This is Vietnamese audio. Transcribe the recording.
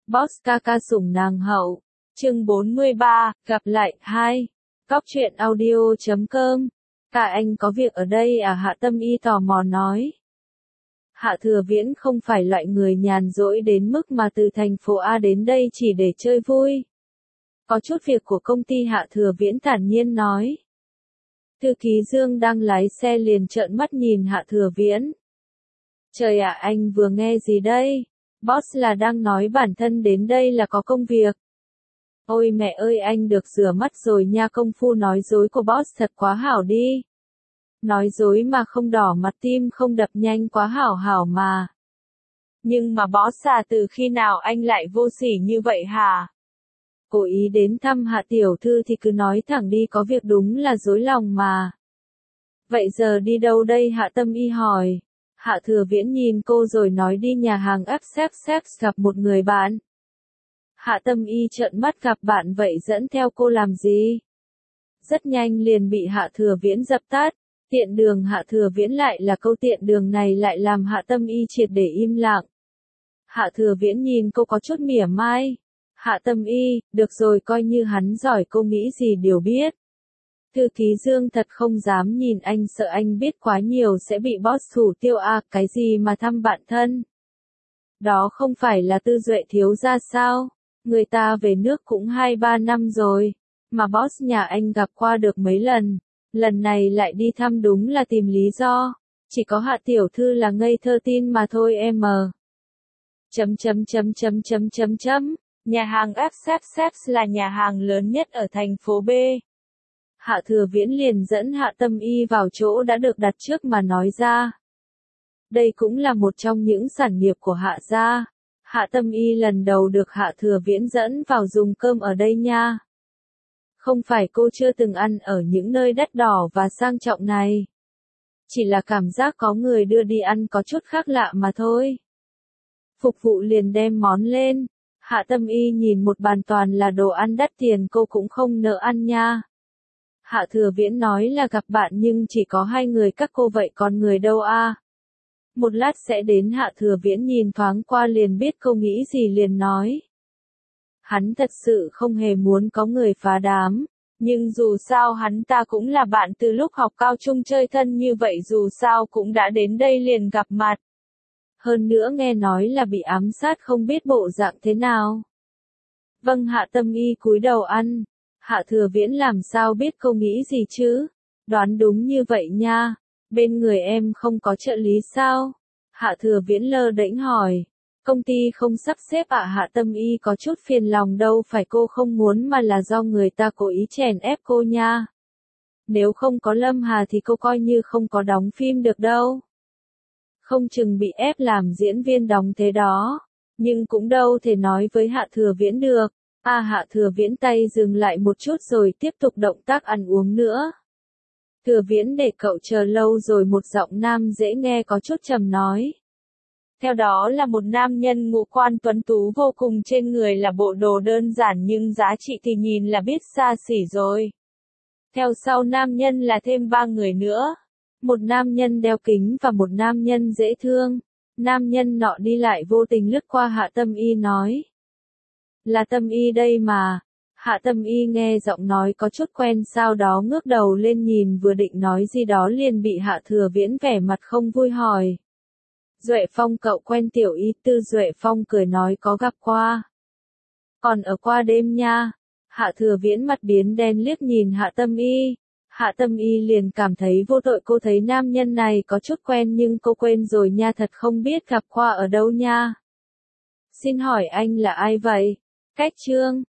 Boss ca ca sủng nàng hậu. Chương 43, gặp lại, 2. Góc truyện audio.com. Cả anh có việc ở đây à? Hạ Tâm Y tò mò nói. Hạ Thừa Viễn không phải loại người nhàn rỗi đến mức mà từ thành phố A đến đây chỉ để chơi vui. Có chút việc của công ty. Hạ Thừa Viễn thản nhiên nói. Thư ký Dương đang lái xe liền trợn mắt nhìn Hạ Thừa Viễn. Trời ạ, anh vừa nghe gì đây? Boss là đang nói bản thân đến đây là có công việc. Ôi mẹ ơi, anh được rửa mắt rồi nha. Công phu nói dối của boss thật quá hảo đi. Nói dối mà không đỏ mặt tim không đập nhanh quá hảo hảo mà. Nhưng mà boss à, từ khi nào anh lại vô sỉ như vậy hả? Cố ý đến thăm Hạ tiểu thư thì cứ nói thẳng đi, có việc đúng là dối lòng mà. Vậy giờ đi đâu đây? Hạ Tâm Y hỏi. Hạ Thừa Viễn nhìn cô rồi nói đi nhà hàng F gặp một người bạn. Hạ Tâm Y trợn mắt, gặp bạn vậy dẫn theo cô làm gì? Rất nhanh liền bị Hạ Thừa Viễn dập tắt. Tiện đường. Hạ Thừa Viễn lại là câu tiện đường này lại làm Hạ Tâm Y triệt để im lặng. Hạ Thừa Viễn nhìn cô có chút mỉa mai. Hạ Tâm Y, được rồi, coi như hắn giỏi, cô nghĩ gì đều biết. Thư ký Dương thật không dám nhìn anh, sợ anh biết quá nhiều sẽ bị boss thủ tiêu à? Cái gì mà thăm bạn thân? Đó không phải là Tư Duệ thiếu gia sao? Người ta về nước cũng 2-3 năm rồi, mà boss nhà anh gặp qua được mấy lần. Lần này lại đi thăm đúng là tìm lý do. Chỉ có Hạ tiểu thư là ngây thơ tin mà thôi em. Nhà hàng F là nhà hàng lớn nhất ở thành phố B. Hạ Thừa Viễn liền dẫn Hạ Tâm Y vào chỗ đã được đặt trước mà nói ra. Đây cũng là một trong những sản nghiệp của Hạ gia. Hạ Tâm Y lần đầu được Hạ Thừa Viễn dẫn vào dùng cơm ở đây nha. Không phải cô chưa từng ăn ở những nơi đắt đỏ và sang trọng này. Chỉ là cảm giác có người đưa đi ăn có chút khác lạ mà thôi. Phục vụ liền đem món lên. Hạ Tâm Y nhìn một bàn toàn là đồ ăn đắt tiền, cô cũng không nỡ ăn nha. Hạ Thừa Viễn nói là gặp bạn nhưng chỉ có 2 người các cô, vậy còn người đâu a? Một lát sẽ đến. Hạ Thừa Viễn nhìn thoáng qua liền biết cô nghĩ gì liền nói. Hắn thật sự không hề muốn có người phá đám, nhưng dù sao hắn ta cũng là bạn từ lúc học cao trung chơi thân như vậy, dù sao cũng đã đến đây liền gặp mặt. Hơn nữa nghe nói là bị ám sát, không biết bộ dạng thế nào. Vâng. Hạ Tâm Y cúi đầu ăn. Hạ Thừa Viễn làm sao biết cô nghĩ gì chứ? Đoán đúng như vậy nha. Bên người em không có trợ lý sao? Hạ Thừa Viễn lơ đễnh hỏi. Công ty không sắp xếp ạ. Hạ Tâm Y có chút phiền lòng, đâu phải cô không muốn mà là do người ta cố ý chèn ép cô nha. Nếu không có Lâm Hà thì cô coi như không có đóng phim được đâu. Không chừng bị ép làm diễn viên đóng thế đó. Nhưng cũng đâu thể nói với Hạ Thừa Viễn được. Hạ Thừa Viễn tay dừng lại một chút rồi tiếp tục động tác ăn uống nữa. Thừa Viễn, để cậu chờ lâu rồi. Một giọng nam dễ nghe có chút trầm nói. Theo đó là một nam nhân ngũ quan tuấn tú vô cùng, trên người là bộ đồ đơn giản nhưng giá trị thì nhìn là biết xa xỉ rồi. Theo sau nam nhân là thêm 3 người nữa. Một nam nhân đeo kính và một nam nhân dễ thương. Nam nhân nọ đi lại vô tình lướt qua Hạ Tâm Y nói. Là Tâm Y đây mà. Hạ Tâm Y nghe giọng nói có chút quen, sau đó ngước đầu lên nhìn, vừa định nói gì đó liền bị Hạ Thừa Viễn vẻ mặt không vui hỏi. Duệ Phong, cậu quen Tiểu Y? Tư Duệ Phong cười nói có gặp qua. Còn ở qua đêm nha. Hạ Thừa Viễn mặt biến đen liếc nhìn Hạ Tâm Y. Hạ Tâm Y liền cảm thấy vô tội, cô thấy nam nhân này có chút quen nhưng cô quên rồi nha, thật không biết gặp qua ở đâu nha. Xin hỏi anh là ai vậy? Cách Trương.